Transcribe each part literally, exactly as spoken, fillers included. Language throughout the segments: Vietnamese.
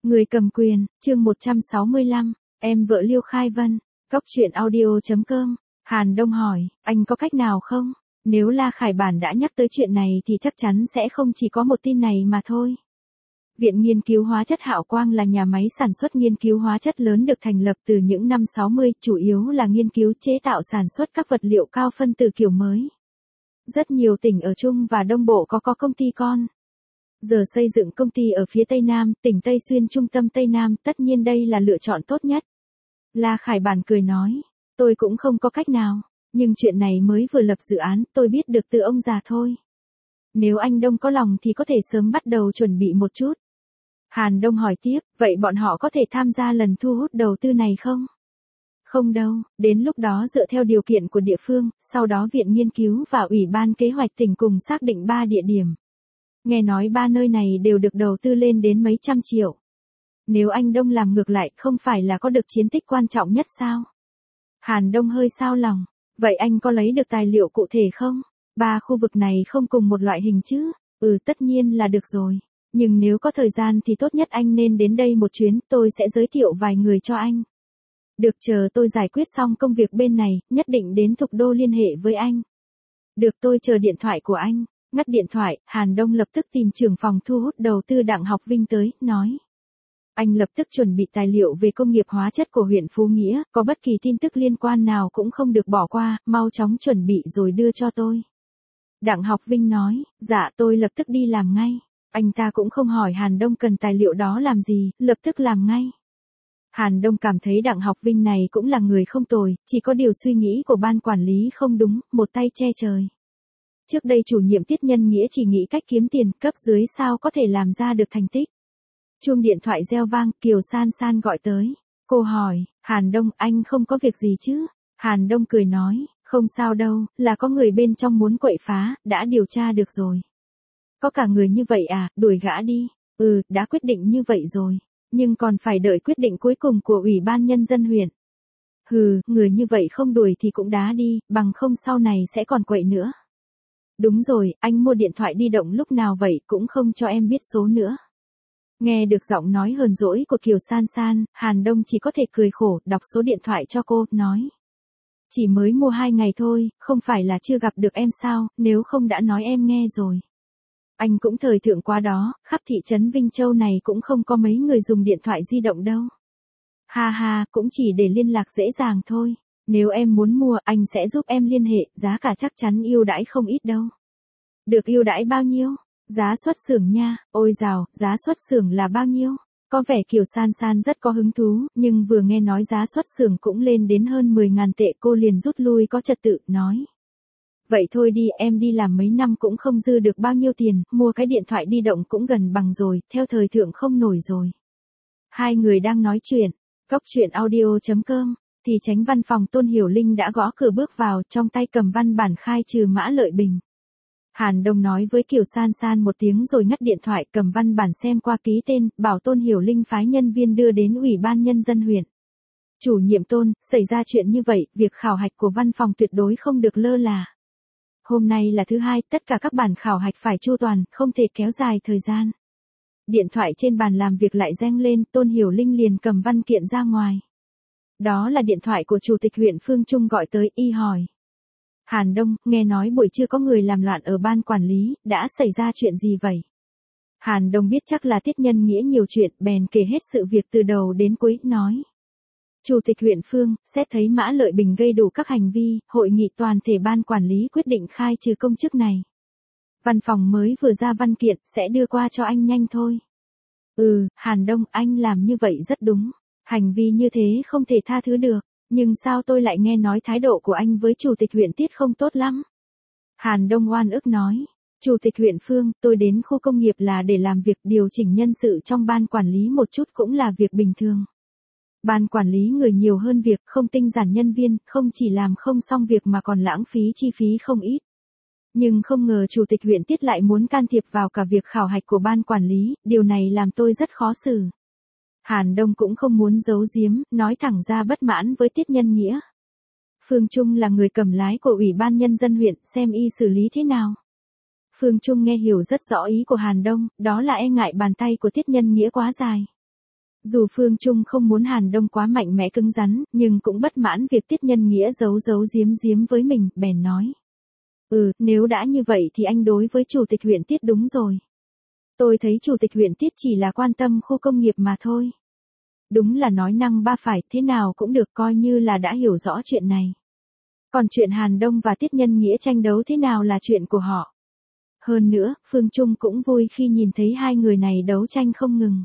Người cầm quyền, chương một trăm sáu mươi lăm, em vợ Liêu Khai Vân, Cóc truyện audio chấm com. Hàn Đông hỏi, anh có cách nào không? Nếu La Khải Bản đã nhắc tới chuyện này thì chắc chắn sẽ không chỉ có một tin này mà thôi. Viện Nghiên cứu Hóa chất Hạo Quang là nhà máy sản xuất nghiên cứu hóa chất lớn được thành lập từ những năm sáu mươi, chủ yếu là nghiên cứu chế tạo sản xuất các vật liệu cao phân tử kiểu mới. Rất nhiều tỉnh ở Trung và Đông Bộ có có công ty con. Giờ xây dựng công ty ở phía Tây Nam, tỉnh Tây Xuyên trung tâm Tây Nam, tất nhiên đây là lựa chọn tốt nhất. La Khải Bản cười nói, tôi cũng không có cách nào, nhưng chuyện này mới vừa lập dự án, tôi biết được từ ông già thôi. Nếu anh Đông có lòng thì có thể sớm bắt đầu chuẩn bị một chút. Hàn Đông hỏi tiếp, vậy bọn họ có thể tham gia lần thu hút đầu tư này không? Không đâu, đến lúc đó dựa theo điều kiện của địa phương, sau đó Viện Nghiên cứu và Ủy ban Kế hoạch tỉnh cùng xác định ba địa điểm. Nghe nói ba nơi này đều được đầu tư lên đến mấy trăm triệu. Nếu anh Đông làm ngược lại không phải là có được chiến tích quan trọng nhất sao? Hàn Đông hơi xao lòng, vậy anh có lấy được tài liệu cụ thể không? Ba khu vực này không cùng một loại hình chứ? Ừ, tất nhiên là được rồi. Nhưng nếu có thời gian thì tốt nhất anh nên đến đây một chuyến, tôi sẽ giới thiệu vài người cho anh. Được, chờ tôi giải quyết xong công việc bên này, nhất định đến Thục Đô liên hệ với anh. Được, tôi chờ điện thoại của anh. Ngắt điện thoại, Hàn Đông lập tức tìm trưởng phòng thu hút đầu tư Đặng Học Vinh tới, nói. Anh lập tức chuẩn bị tài liệu về công nghiệp hóa chất của huyện Phú Nghĩa, có bất kỳ tin tức liên quan nào cũng không được bỏ qua, mau chóng chuẩn bị rồi đưa cho tôi. Đặng Học Vinh nói, dạ tôi lập tức đi làm ngay. Anh ta cũng không hỏi Hàn Đông cần tài liệu đó làm gì, lập tức làm ngay. Hàn Đông cảm thấy Đặng Học Vinh này cũng là người không tồi, chỉ có điều suy nghĩ của ban quản lý không đúng, một tay che trời. Trước đây chủ nhiệm Tiết Nhân Nghĩa chỉ nghĩ cách kiếm tiền, cấp dưới sao có thể làm ra được thành tích. Chuông điện thoại reo vang, Kiều San San gọi tới. Cô hỏi, Hàn Đông, anh không có việc gì chứ? Hàn Đông cười nói, không sao đâu, là có người bên trong muốn quậy phá, đã điều tra được rồi. Có cả người như vậy à, đuổi gã đi. Ừ, đã quyết định như vậy rồi. Nhưng còn phải đợi quyết định cuối cùng của Ủy ban Nhân dân huyện. Hừ, người như vậy không đuổi thì cũng đá đi, bằng không sau này sẽ còn quậy nữa. Đúng rồi, anh mua điện thoại di động lúc nào vậy cũng không cho em biết số nữa. Nghe được giọng nói hờn dỗi của Kiều San San, Hàn Đông chỉ có thể cười khổ, đọc số điện thoại cho cô, nói. Chỉ mới mua hai ngày thôi, không phải là chưa gặp được em sao, nếu không đã nói em nghe rồi. Anh cũng thời thượng qua đó, khắp thị trấn Vinh Châu này cũng không có mấy người dùng điện thoại di động đâu. Ha ha, cũng chỉ để liên lạc dễ dàng thôi. Nếu em muốn mua, anh sẽ giúp em liên hệ, giá cả chắc chắn ưu đãi không ít đâu. Được, ưu đãi bao nhiêu? Giá xuất xưởng nha, ôi dào, giá xuất xưởng là bao nhiêu? Có vẻ Kiều San San rất có hứng thú, nhưng vừa nghe nói giá xuất xưởng cũng lên đến hơn mười ngàn tệ cô liền rút lui có trật tự, nói. Vậy thôi đi, em đi làm mấy năm cũng không dư được bao nhiêu tiền, mua cái điện thoại di động cũng gần bằng rồi, theo thời thượng không nổi rồi. Hai người đang nói chuyện, Cóc truyện audio chấm com. Thì tránh văn phòng Tôn Hiểu Linh đã gõ cửa bước vào, trong tay cầm văn bản khai trừ Mã Lợi Bình. Hàn Đông nói với Kiều San San một tiếng rồi ngắt điện thoại, cầm văn bản xem qua ký tên, bảo Tôn Hiểu Linh phái nhân viên đưa đến Ủy ban Nhân dân huyện. Chủ nhiệm Tôn, xảy ra chuyện như vậy, việc khảo hạch của văn phòng tuyệt đối không được lơ là. Hôm nay là thứ hai, tất cả các bản khảo hạch phải chu toàn, không thể kéo dài thời gian. Điện thoại trên bàn làm việc lại reng lên, Tôn Hiểu Linh liền cầm văn kiện ra ngoài. Đó là điện thoại của Chủ tịch huyện Phương Trung gọi tới, y hỏi. Hàn Đông, nghe nói buổi trưa có người làm loạn ở ban quản lý, đã xảy ra chuyện gì vậy? Hàn Đông biết chắc là Tiết Nhân Nghĩa nhiều chuyện, bèn kể hết sự việc từ đầu đến cuối, nói. Chủ tịch huyện Phương, xét thấy Mã Lợi Bình gây đủ các hành vi, hội nghị toàn thể ban quản lý quyết định khai trừ công chức này. Văn phòng mới vừa ra văn kiện, sẽ đưa qua cho anh nhanh thôi. Ừ, Hàn Đông, anh làm như vậy rất đúng. Hành vi như thế không thể tha thứ được, nhưng sao tôi lại nghe nói thái độ của anh với Chủ tịch huyện Tiết không tốt lắm? Hàn Đông oan ức nói, Chủ tịch huyện Phương, tôi đến khu công nghiệp là để làm việc điều chỉnh nhân sự trong ban quản lý một chút cũng là việc bình thường. Ban quản lý người nhiều hơn việc, không tinh giản nhân viên, không chỉ làm không xong việc mà còn lãng phí chi phí không ít. Nhưng không ngờ Chủ tịch huyện Tiết lại muốn can thiệp vào cả việc khảo hạch của ban quản lý, điều này làm tôi rất khó xử. Hàn Đông cũng không muốn giấu giếm, nói thẳng ra bất mãn với Tiết Nhân Nghĩa. Phương Trung là người cầm lái của Ủy ban Nhân dân huyện, xem y xử lý thế nào. Phương Trung nghe hiểu rất rõ ý của Hàn Đông, đó là e ngại bàn tay của Tiết Nhân Nghĩa quá dài. Dù Phương Trung không muốn Hàn Đông quá mạnh mẽ cứng rắn, nhưng cũng bất mãn việc Tiết Nhân Nghĩa giấu giấu giếm giếm với mình, bèn nói. Ừ, nếu đã như vậy thì anh đối với Chủ tịch huyện Tiết đúng rồi. Tôi thấy Chủ tịch huyện Tiết chỉ là quan tâm khu công nghiệp mà thôi. Đúng là nói năng ba phải, thế nào cũng được, coi như là đã hiểu rõ chuyện này. Còn chuyện Hàn Đông và Tiết Nhân Nghĩa tranh đấu thế nào là chuyện của họ. Hơn nữa, Phương Trung cũng vui khi nhìn thấy hai người này đấu tranh không ngừng.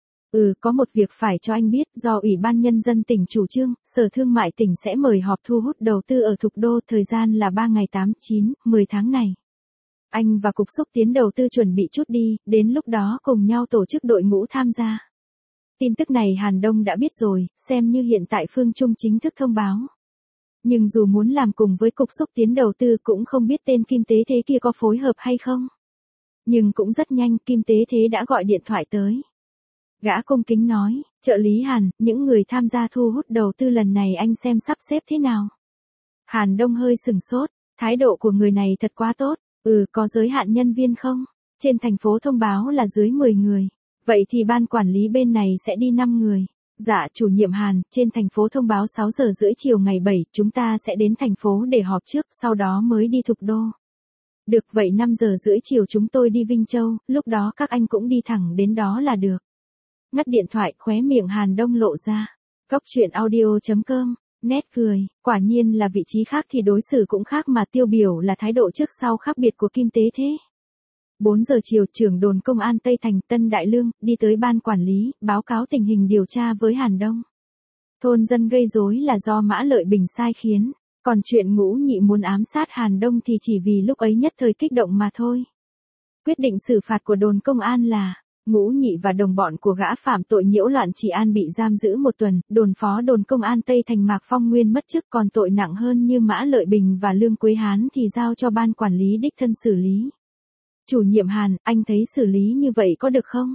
Ừ, có một việc phải cho anh biết, do Ủy ban Nhân dân tỉnh chủ trương, Sở Thương mại tỉnh sẽ mời họp thu hút đầu tư ở Thục Đô, thời gian là ba ngày tám, chín, mười tháng này. Anh và Cục Xúc tiến đầu tư chuẩn bị chút đi, đến lúc đó cùng nhau tổ chức đội ngũ tham gia. Tin tức này Hàn Đông đã biết rồi, xem như hiện tại Phương Trung chính thức thông báo. Nhưng dù muốn làm cùng với Cục Xúc tiến đầu tư cũng không biết tên Kim Tế Thế kia có phối hợp hay không. Nhưng cũng rất nhanh, Kim Tế Thế đã gọi điện thoại tới. Gã cung kính nói, trợ lý Hàn, những người tham gia thu hút đầu tư lần này anh xem sắp xếp thế nào. Hàn Đông hơi sừng sốt, thái độ của người này thật quá tốt. Ừ, có giới hạn nhân viên không? Trên thành phố thông báo là dưới mười người. Vậy thì ban quản lý bên này sẽ đi năm người. Dạ, chủ nhiệm Hàn, trên thành phố thông báo sáu giờ rưỡi chiều ngày bảy, chúng ta sẽ đến thành phố để họp trước, sau đó mới đi Thục Đô. Được, vậy năm giờ rưỡi chiều chúng tôi đi Vinh Châu, lúc đó các anh cũng đi thẳng đến đó là được. Ngắt điện thoại, khóe miệng Hàn Đông lộ ra. Góc truyện audio chấm com, nét cười, quả nhiên là vị trí khác thì đối xử cũng khác mà, tiêu biểu là thái độ trước sau khác biệt của Kim Tế Thế. bốn giờ chiều, trưởng đồn công an Tây Thành Tân Đại Lương đi tới ban quản lý, báo cáo tình hình điều tra với Hàn Đông. Thôn dân gây rối là do Mã Lợi Bình sai khiến, còn chuyện Ngũ Nhị muốn ám sát Hàn Đông thì chỉ vì lúc ấy nhất thời kích động mà thôi. Quyết định xử phạt của đồn công an là Ngũ Nhị và đồng bọn của gã phạm tội nhiễu loạn trị an bị giam giữ một tuần, đồn phó đồn công an Tây Thành Mạc Phong Nguyên mất chức, còn tội nặng hơn như Mã Lợi Bình và Lương Quế Hán thì giao cho ban quản lý đích thân xử lý. Chủ nhiệm Hàn, anh thấy xử lý như vậy có được không?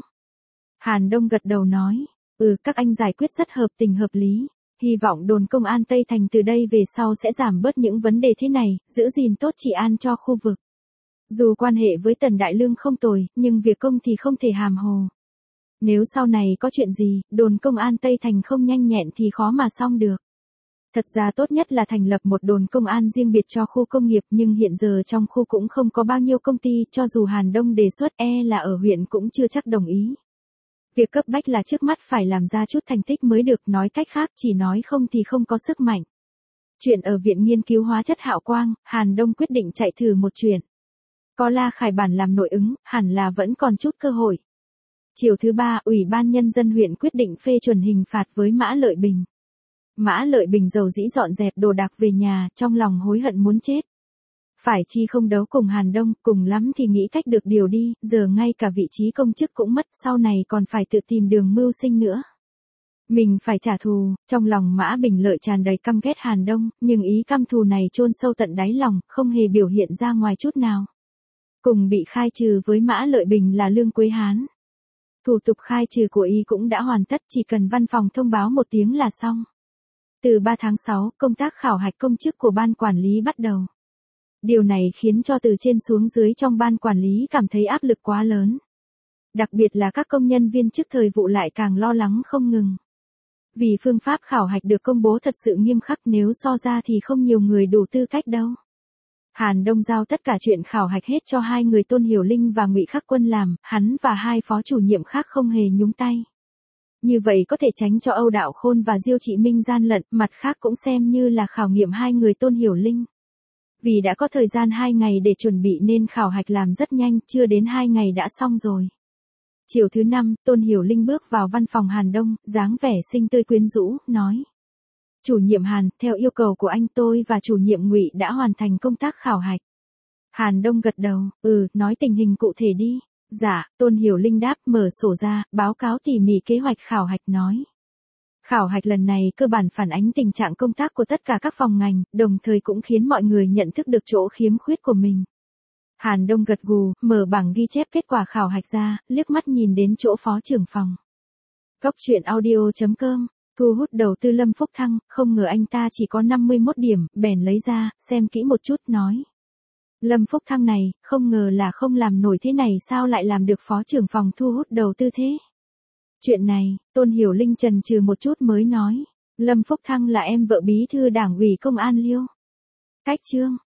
Hàn Đông gật đầu nói, ừ, các anh giải quyết rất hợp tình hợp lý. Hy vọng đồn công an Tây Thành từ đây về sau sẽ giảm bớt những vấn đề thế này, giữ gìn tốt trị an cho khu vực. Dù quan hệ với Tần Đại Lương không tồi, nhưng việc công thì không thể hàm hồ. Nếu sau này có chuyện gì, đồn công an Tây Thành không nhanh nhẹn thì khó mà xong được. Thật ra tốt nhất là thành lập một đồn công an riêng biệt cho khu công nghiệp, nhưng hiện giờ trong khu cũng không có bao nhiêu công ty, cho dù Hàn Đông đề xuất e là ở huyện cũng chưa chắc đồng ý. Việc cấp bách là trước mắt phải làm ra chút thành tích mới được, nói cách khác chỉ nói không thì không có sức mạnh. Chuyện ở Viện Nghiên cứu Hóa chất Hạo Quang, Hàn Đông quyết định chạy thử một chuyện. Có La Khải Bản làm nội ứng, hẳn là vẫn còn chút cơ hội. Chiều thứ ba, Ủy ban Nhân dân huyện quyết định phê chuẩn hình phạt với Mã Lợi Bình. Mã Lợi Bình dầu dĩ dọn dẹp đồ đạc về nhà, trong lòng hối hận muốn chết. Phải chi không đấu cùng Hàn Đông, cùng lắm thì nghĩ cách được điều đi, giờ ngay cả vị trí công chức cũng mất, sau này còn phải tự tìm đường mưu sinh nữa. Mình phải trả thù, trong lòng Mã Bình Lợi tràn đầy căm ghét Hàn Đông, nhưng ý căm thù này chôn sâu tận đáy lòng, không hề biểu hiện ra ngoài chút nào. Cùng bị khai trừ với Mã Lợi Bình là Lương Quế Hán. Thủ tục khai trừ của y cũng đã hoàn tất, chỉ cần văn phòng thông báo một tiếng là xong. Từ ba tháng sáu, công tác khảo hạch công chức của ban quản lý bắt đầu. Điều này khiến cho từ trên xuống dưới trong ban quản lý cảm thấy áp lực quá lớn. Đặc biệt là các công nhân viên chức thời vụ lại càng lo lắng không ngừng. Vì phương pháp khảo hạch được công bố thật sự nghiêm khắc, nếu so ra thì không nhiều người đủ tư cách đâu. Hàn Đông giao tất cả chuyện khảo hạch hết cho hai người Tôn Hiểu Linh và Ngụy Khắc Quân làm, hắn và hai phó chủ nhiệm khác không hề nhúng tay. Như vậy có thể tránh cho Âu Đạo Khôn và Diêu Trị Minh gian lận, mặt khác cũng xem như là khảo nghiệm hai người Tôn Hiểu Linh. Vì đã có thời gian hai ngày để chuẩn bị nên khảo hạch làm rất nhanh, chưa đến hai ngày đã xong rồi. Chiều thứ năm, Tôn Hiểu Linh bước vào văn phòng Hàn Đông, dáng vẻ xinh tươi quyến rũ, nói. Chủ nhiệm Hàn, theo yêu cầu của anh tôi và chủ nhiệm Ngụy đã hoàn thành công tác khảo hạch. Hàn Đông gật đầu, ừ, nói tình hình cụ thể đi. Dạ, Tôn Hiểu Linh đáp, mở sổ ra, báo cáo tỉ mỉ kế hoạch khảo hạch nói. Khảo hạch lần này cơ bản phản ánh tình trạng công tác của tất cả các phòng ngành, đồng thời cũng khiến mọi người nhận thức được chỗ khiếm khuyết của mình. Hàn Đông gật gù, mở bảng ghi chép kết quả khảo hạch ra, liếc mắt nhìn đến chỗ phó trưởng phòng. Góc truyện audio chấm com, thu hút đầu tư Lâm Phúc Thăng, không ngờ anh ta chỉ có năm mươi mốt điểm, bèn lấy ra, xem kỹ một chút, nói. Lâm Phúc Thăng này, không ngờ là không làm nổi thế này sao lại làm được phó trưởng phòng thu hút đầu tư thế. Chuyện này, Tôn Hiểu Linh chần chừ một chút mới nói. Lâm Phúc Thăng là em vợ bí thư đảng ủy công an Liêu. Cách Trương,